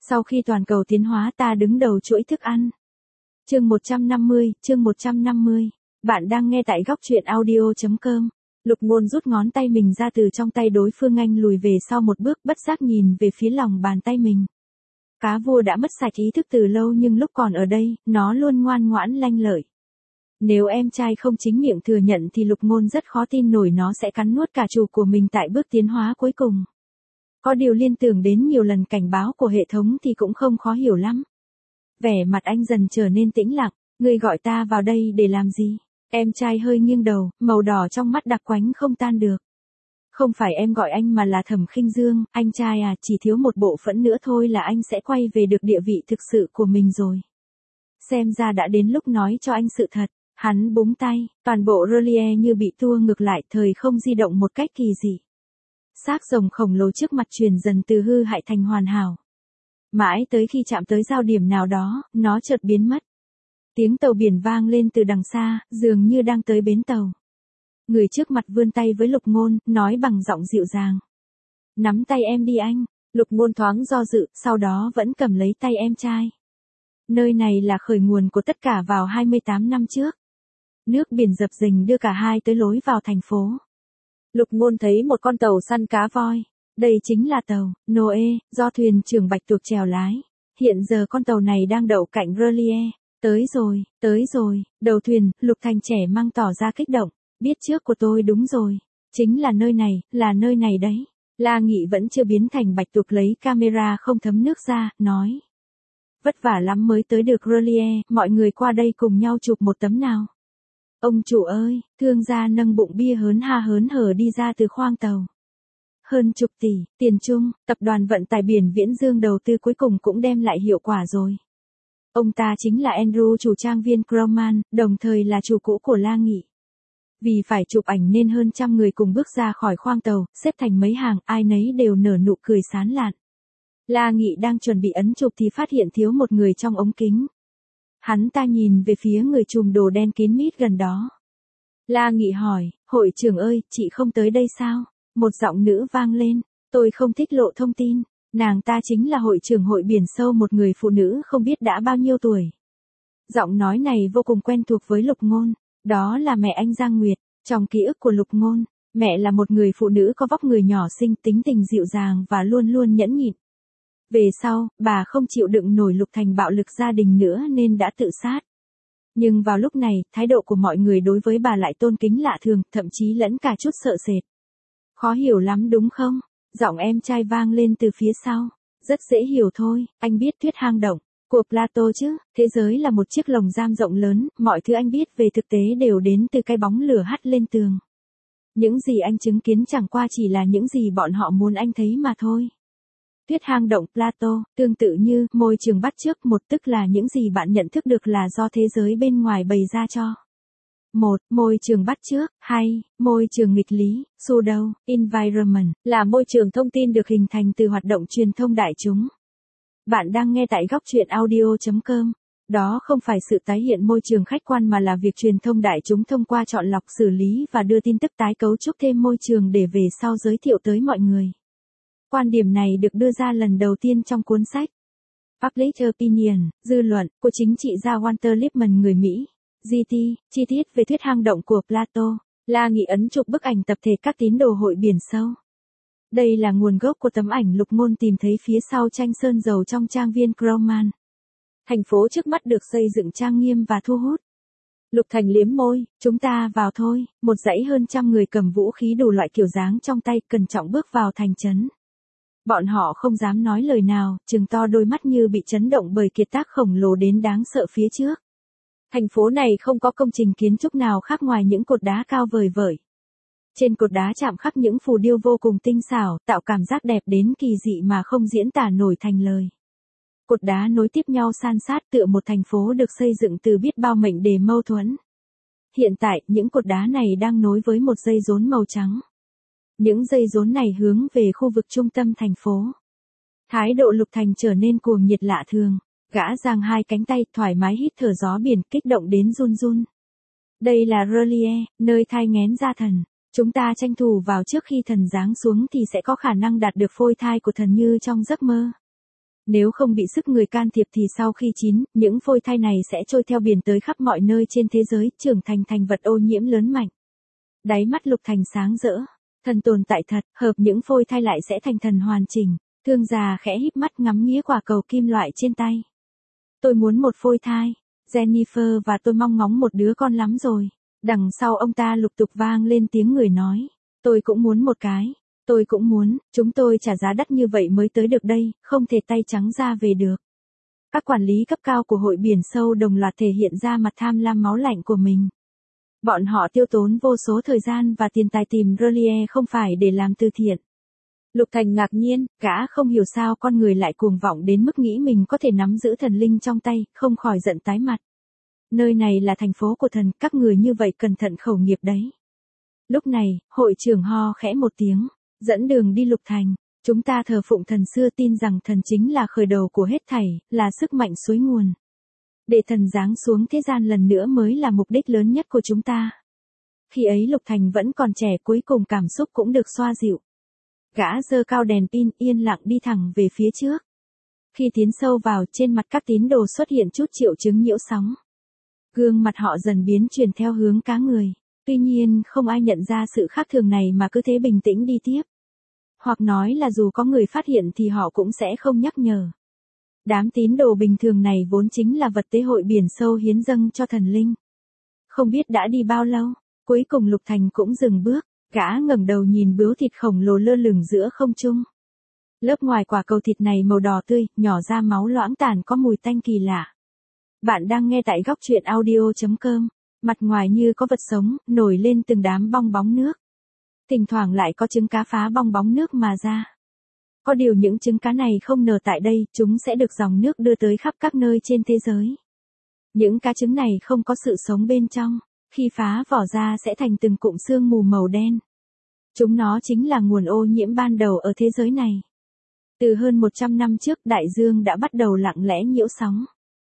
Sau khi toàn cầu tiến hóa ta đứng đầu chuỗi thức ăn. Chương 150. Bạn đang nghe tại góc truyện audio.com. Lục Ngôn rút ngón tay mình ra từ trong tay đối phương, anh lùi về sau một bước, bất giác nhìn về phía lòng bàn tay mình. Cá vua đã mất sạch ý thức từ lâu, nhưng lúc còn ở đây, nó luôn ngoan ngoãn lanh lợi. Nếu em trai không chính miệng thừa nhận thì Lục Ngôn rất khó tin nổi nó sẽ cắn nuốt cả chủ của mình tại bước tiến hóa cuối cùng. Có điều liên tưởng đến nhiều lần cảnh báo của hệ thống thì cũng không khó hiểu lắm. Vẻ mặt anh dần trở nên tĩnh lặng. Ngươi gọi ta vào đây để làm gì? Em trai hơi nghiêng đầu, màu đỏ trong mắt đặc quánh không tan được. Không phải em gọi anh mà là Thẩm Khinh Dương, anh trai à, chỉ thiếu một bộ phận nữa thôi là anh sẽ quay về được địa vị thực sự của mình rồi. Xem ra đã đến lúc nói cho anh sự thật. Hắn búng tay, toàn bộ R'lyeh như bị tua ngược lại, thời không di động một cách kỳ dị. Xác rồng khổng lồ trước mặt chuyển dần từ hư hại thành hoàn hảo. Mãi tới khi chạm tới giao điểm nào đó, nó chợt biến mất. Tiếng tàu biển vang lên từ đằng xa, dường như đang tới bến tàu. Người trước mặt vươn tay với Lục Ngôn, nói bằng giọng dịu dàng. Nắm tay em đi anh. Lục Ngôn thoáng do dự, sau đó vẫn cầm lấy tay em trai. Nơi này là khởi nguồn của tất cả vào 28 năm trước. Nước biển dập dềnh đưa cả hai tới lối vào thành phố. Lục Ngôn thấy một con tàu săn cá voi. Đây chính là tàu Noe, do thuyền trưởng Bạch Tuộc chèo lái. Hiện giờ con tàu này đang đậu cạnh R'lyeh. Tới rồi, đầu thuyền, Lục Thành trẻ mang tỏ ra kích động. Biết trước của tôi đúng rồi. Chính là nơi này đấy. La Nghị vẫn chưa biến thành Bạch Tuộc, lấy camera không thấm nước ra, nói. Vất vả lắm mới tới được R'lyeh, mọi người qua đây cùng nhau chụp một tấm nào. Ông chủ ơi, thương gia nâng bụng bia hớn hở đi ra từ khoang tàu. Hơn chục tỷ, tiền chung, tập đoàn vận tải biển Viễn Dương đầu tư cuối cùng cũng đem lại hiệu quả rồi. Ông ta chính là Andrew, chủ trang viên Crowman, đồng thời là chủ cũ của La Nghị. Vì phải chụp ảnh nên hơn trăm người cùng bước ra khỏi khoang tàu, xếp thành mấy hàng, ai nấy đều nở nụ cười sán lạn. La Nghị đang chuẩn bị ấn chụp thì phát hiện thiếu một người trong ống kính. Hắn ta nhìn về phía người trùm đồ đen kín mít gần đó. La Nghị hỏi, hội trưởng ơi, chị không tới đây sao? Một giọng nữ vang lên, tôi không thích lộ thông tin. Nàng ta chính là hội trưởng hội biển sâu, một người phụ nữ không biết đã bao nhiêu tuổi. Giọng nói này vô cùng quen thuộc với Lục Ngôn. Đó là mẹ anh Giang Nguyệt. Trong ký ức của Lục Ngôn, mẹ là một người phụ nữ có vóc người nhỏ xinh, tính tình dịu dàng và luôn luôn nhẫn nhịn. Về sau, bà không chịu đựng nổi Lục Thành bạo lực gia đình nữa nên đã tự sát. Nhưng vào lúc này, thái độ của mọi người đối với bà lại tôn kính lạ thường, thậm chí lẫn cả chút sợ sệt. Khó hiểu lắm đúng không? Giọng em trai vang lên từ phía sau. Rất dễ hiểu thôi, anh biết thuyết hang động của Plato chứ? Thế giới là một chiếc lồng giam rộng lớn, mọi thứ anh biết về thực tế đều đến từ cái bóng lửa hắt lên tường. Những gì anh chứng kiến chẳng qua chỉ là những gì bọn họ muốn anh thấy mà thôi. Thuyết hang động Plato, tương tự như môi trường bắt chước, một tức là những gì bạn nhận thức được là do thế giới bên ngoài bày ra cho. 1. Môi trường bắt chước. 2. Môi trường nghịch lý, pseudo environment, là môi trường thông tin được hình thành từ hoạt động truyền thông đại chúng. Bạn đang nghe tại góc truyện audio.com. Đó không phải sự tái hiện môi trường khách quan mà là việc truyền thông đại chúng thông qua chọn lọc, xử lý và đưa tin tức tái cấu trúc thêm môi trường để về sau giới thiệu tới mọi người. Quan điểm này được đưa ra lần đầu tiên trong cuốn sách Public Opinion, dư luận, của chính trị gia Walter Lippmann người Mỹ. GT, chi tiết về thuyết hang động của Plato. La Nghị ấn chụp bức ảnh tập thể các tín đồ hội biển sâu. Đây là nguồn gốc của tấm ảnh Lục Ngôn tìm thấy phía sau tranh sơn dầu trong trang viên Crowman. Thành phố trước mắt được xây dựng trang nghiêm và thu hút. Lục Thành liếm môi, chúng ta vào thôi. Một dãy hơn trăm người cầm vũ khí đủ loại kiểu dáng trong tay, cẩn trọng bước vào thành trấn. Bọn họ không dám nói lời nào, trừng to đôi mắt như bị chấn động bởi kiệt tác khổng lồ đến đáng sợ phía trước. Thành phố này không có công trình kiến trúc nào khác ngoài những cột đá cao vời vợi. Trên cột đá chạm khắc những phù điêu vô cùng tinh xảo, tạo cảm giác đẹp đến kỳ dị mà không diễn tả nổi thành lời. Cột đá nối tiếp nhau san sát tựa một thành phố được xây dựng từ biết bao mệnh đề mâu thuẫn. Hiện tại, những cột đá này đang nối với một dây rốn màu trắng. Những dây rốn này hướng về khu vực trung tâm thành phố. Thái độ Lục Thành trở nên cuồng nhiệt lạ thường. Gã giang hai cánh tay, thoải mái hít thở gió biển, kích động đến run run. Đây là R'lyeh, nơi thai nghén ra thần. Chúng ta tranh thủ vào trước khi thần giáng xuống thì sẽ có khả năng đạt được phôi thai của thần như trong giấc mơ. Nếu không bị sức người can thiệp thì sau khi chín, những phôi thai này sẽ trôi theo biển tới khắp mọi nơi trên thế giới, trưởng thành thành vật ô nhiễm lớn mạnh. Đáy mắt Lục Thành sáng rỡ. Thần tồn tại thật, hợp những phôi thai lại sẽ thành thần hoàn chỉnh. Thương già khẽ híp mắt ngắm nghía quả cầu kim loại trên tay. Tôi muốn một phôi thai. Jennifer và tôi mong ngóng một đứa con lắm rồi. Đằng sau ông ta lục tục vang lên tiếng người nói. Tôi cũng muốn một cái. Tôi cũng muốn, chúng tôi trả giá đắt như vậy mới tới được đây, không thể tay trắng ra về được. Các quản lý cấp cao của hội biển sâu đồng loạt thể hiện ra mặt tham lam máu lạnh của mình. Bọn họ tiêu tốn vô số thời gian và tiền tài tìm Rolier không phải để làm từ thiện. Lục Thành ngạc nhiên, gã không hiểu sao con người lại cuồng vọng đến mức nghĩ mình có thể nắm giữ thần linh trong tay, không khỏi giận tái mặt. Nơi này là thành phố của thần, các người như vậy cẩn thận khẩu nghiệp đấy. Lúc này, hội trưởng ho khẽ một tiếng, dẫn đường đi Lục Thành. Chúng ta thờ phụng thần xưa, tin rằng thần chính là khởi đầu của hết thảy, là sức mạnh suối nguồn. Để thần giáng xuống thế gian lần nữa mới là mục đích lớn nhất của chúng ta. Khi ấy Lục Thành vẫn còn trẻ, cuối cùng cảm xúc cũng được xoa dịu. Gã giơ cao đèn pin, yên lặng đi thẳng về phía trước. Khi tiến sâu vào, trên mặt các tín đồ xuất hiện chút triệu chứng nhiễu sóng. Gương mặt họ dần biến chuyển theo hướng cá người. Tuy nhiên, không ai nhận ra sự khác thường này mà cứ thế bình tĩnh đi tiếp. Hoặc nói là dù có người phát hiện thì họ cũng sẽ không nhắc nhở. Đám tín đồ bình thường này vốn chính là vật tế hội biển sâu hiến dâng cho thần linh. Không biết đã đi bao lâu, cuối cùng Lục Thành cũng dừng bước, gã ngẩng đầu nhìn bướu thịt khổng lồ lơ lửng giữa không trung. Lớp ngoài quả cầu thịt này màu đỏ tươi, nhỏ ra máu loãng tàn có mùi tanh kỳ lạ. Bạn đang nghe tại góc truyện audio.com. Mặt ngoài như có vật sống, nổi lên từng đám bong bóng nước. Thỉnh thoảng lại có trứng cá phá bong bóng nước mà ra. Có điều những trứng cá này không nở tại đây, chúng sẽ được dòng nước đưa tới khắp các nơi trên thế giới. Những cá trứng này không có sự sống bên trong, khi phá vỏ ra sẽ thành từng cụm sương mù màu đen. Chúng nó chính là nguồn ô nhiễm ban đầu ở thế giới này. Từ hơn 100 năm trước, đại dương đã bắt đầu lặng lẽ nhiễu sóng.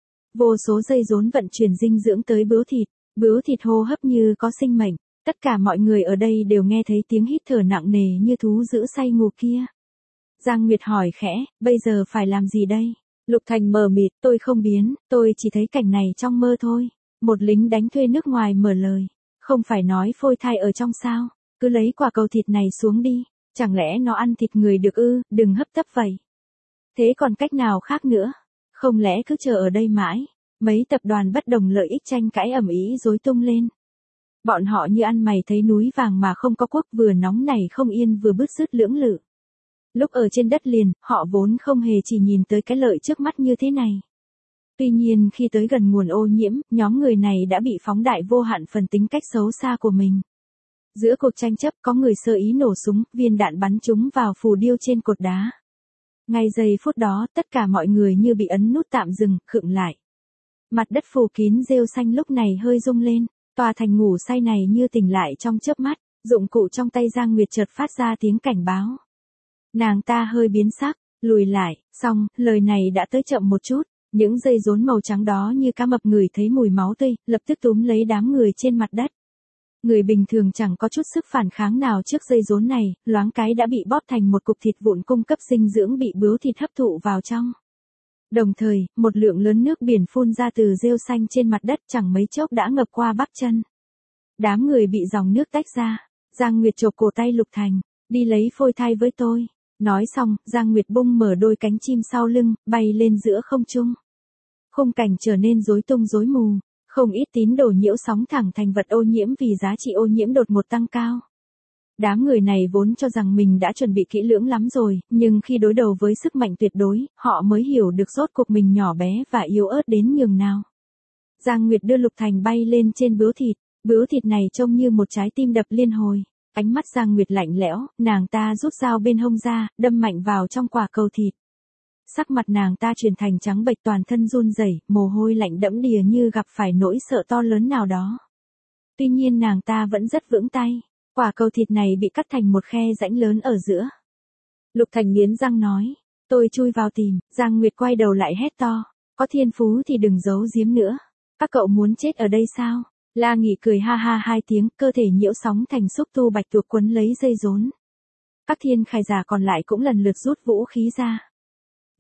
Vô số dây rốn vận chuyển dinh dưỡng tới bướu thịt hô hấp như có sinh mệnh. Tất cả mọi người ở đây đều nghe thấy tiếng hít thở nặng nề như thú giữ say ngủ kia. Giang Nguyệt hỏi khẽ, bây giờ phải làm gì đây? Lục Thành mờ mịt, tôi không biến, tôi chỉ thấy cảnh này trong mơ thôi. Một lính đánh thuê nước ngoài mở lời. Không phải nói phôi thai ở trong sao? Cứ lấy quả cầu thịt này xuống đi. Chẳng lẽ nó ăn thịt người được ư, đừng hấp tấp vậy. Thế còn cách nào khác nữa? Không lẽ cứ chờ ở đây mãi? Mấy tập đoàn bất đồng lợi ích tranh cãi ầm ĩ rối tung lên. Bọn họ như ăn mày thấy núi vàng mà không có cuốc, vừa nóng nảy không yên vừa bứt rứt lưỡng lự. Lúc ở trên đất liền, họ vốn không hề chỉ nhìn tới cái lợi trước mắt như thế này. Tuy nhiên khi tới gần nguồn ô nhiễm, nhóm người này đã bị phóng đại vô hạn phần tính cách xấu xa của mình. Giữa cuộc tranh chấp có người sơ ý nổ súng, viên đạn bắn trúng vào phù điêu trên cột đá. Ngay giây phút đó, tất cả mọi người như bị ấn nút tạm dừng, khựng lại. Mặt đất phủ kín rêu xanh lúc này hơi rung lên, tòa thành ngủ say này như tỉnh lại trong chớp mắt, dụng cụ trong tay Giang Nguyệt chợt phát ra tiếng cảnh báo. Nàng ta hơi biến sắc, lùi lại, xong, lời này đã tới chậm một chút, những dây rốn màu trắng đó như cá mập ngửi thấy mùi máu tươi, lập tức túm lấy đám người trên mặt đất. Người bình thường chẳng có chút sức phản kháng nào trước dây rốn này, loáng cái đã bị bóp thành một cục thịt vụn cung cấp dinh dưỡng bị bướu thịt hấp thụ vào trong. Đồng thời, một lượng lớn nước biển phun ra từ rêu xanh trên mặt đất chẳng mấy chốc đã ngập qua bắp chân. Đám người bị dòng nước tách ra. Giang Nguyệt chộp cổ tay Lục Thành, đi lấy phôi thai với tôi. Nói xong, Giang Nguyệt bung mở đôi cánh chim sau lưng, bay lên giữa không trung. Khung cảnh trở nên rối tung rối mù. Không ít tín đồ nhiễu sóng thẳng thành vật ô nhiễm vì giá trị ô nhiễm đột ngột tăng cao. Đám người này vốn cho rằng mình đã chuẩn bị kỹ lưỡng lắm rồi, nhưng khi đối đầu với sức mạnh tuyệt đối, họ mới hiểu được rốt cuộc mình nhỏ bé và yếu ớt đến nhường nào. Giang Nguyệt đưa Lục Thành bay lên trên bướu thịt này trông như một trái tim đập liên hồi. Ánh mắt Giang Nguyệt lạnh lẽo, nàng ta rút dao bên hông ra, đâm mạnh vào trong quả cầu thịt. Sắc mặt nàng ta chuyển thành trắng bệch, toàn thân run rẩy, mồ hôi lạnh đẫm đìa như gặp phải nỗi sợ to lớn nào đó. Tuy nhiên nàng ta vẫn rất vững tay. Quả cầu thịt này bị cắt thành một khe rãnh lớn ở giữa. Lục Thành nghiến răng nói, tôi chui vào tìm. Giang Nguyệt quay đầu lại hét to, có thiên phú thì đừng giấu giếm nữa. Các cậu muốn chết ở đây sao? La Nghị cười ha ha hai tiếng, cơ thể nhiễu sóng thành xúc tu bạch tuộc quấn lấy dây rốn. Các thiên khải giả còn lại cũng lần lượt rút vũ khí ra.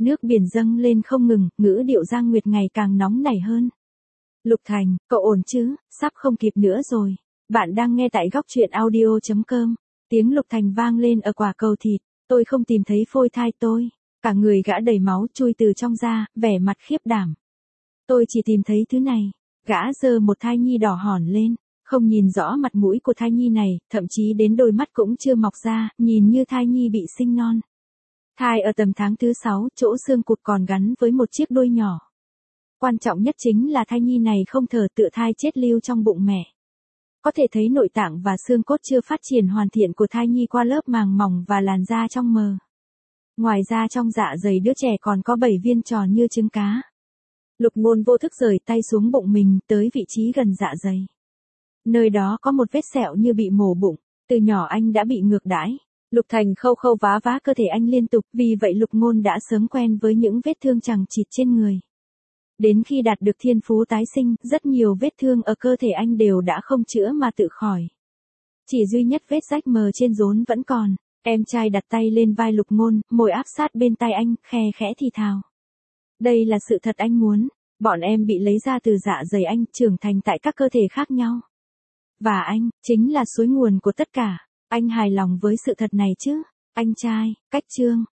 Nước biển dâng lên không ngừng, ngữ điệu Giang Nguyệt ngày càng nóng nảy hơn. Lục Thành, cậu ổn chứ, sắp không kịp nữa rồi. Bạn đang nghe tại góc truyện audio.com. Tiếng Lục Thành vang lên ở quả cầu thịt. Tôi không tìm thấy phôi thai tôi. Cả người gã đầy máu chui từ trong ra, vẻ mặt khiếp đảm. Tôi chỉ tìm thấy thứ này. Gã giơ một thai nhi đỏ hòn lên. Không nhìn rõ mặt mũi của thai nhi này, thậm chí đến đôi mắt cũng chưa mọc ra, nhìn như thai nhi bị sinh non. Thai ở tầm tháng thứ 6, chỗ xương cụt còn gắn với một chiếc đuôi nhỏ. Quan trọng nhất chính là thai nhi này không thở, tựa thai chết lưu trong bụng mẹ. Có thể thấy nội tạng và xương cốt chưa phát triển hoàn thiện của thai nhi qua lớp màng mỏng và làn da trong mờ. Ngoài ra trong dạ dày đứa trẻ còn có 7 viên tròn như trứng cá. Lục Ngôn vô thức rời tay xuống bụng mình tới vị trí gần dạ dày. Nơi đó có một vết sẹo như bị mổ bụng, từ nhỏ anh đã bị ngược đãi. Lục Thành khâu khâu vá vá cơ thể anh liên tục, vì vậy Lục Ngôn đã sớm quen với những vết thương chằng chịt trên người. Đến khi đạt được thiên phú tái sinh, rất nhiều vết thương ở cơ thể anh đều đã không chữa mà tự khỏi. Chỉ duy nhất vết rách mờ trên rốn vẫn còn. Em trai đặt tay lên vai Lục Ngôn, môi áp sát bên tai anh, khe khẽ thì thào. Đây là sự thật anh muốn, bọn em bị lấy ra từ dạ dày anh, trưởng thành tại các cơ thể khác nhau. Và anh, chính là suối nguồn của tất cả. Anh hài lòng với sự thật này chứ? Anh trai, cách chương.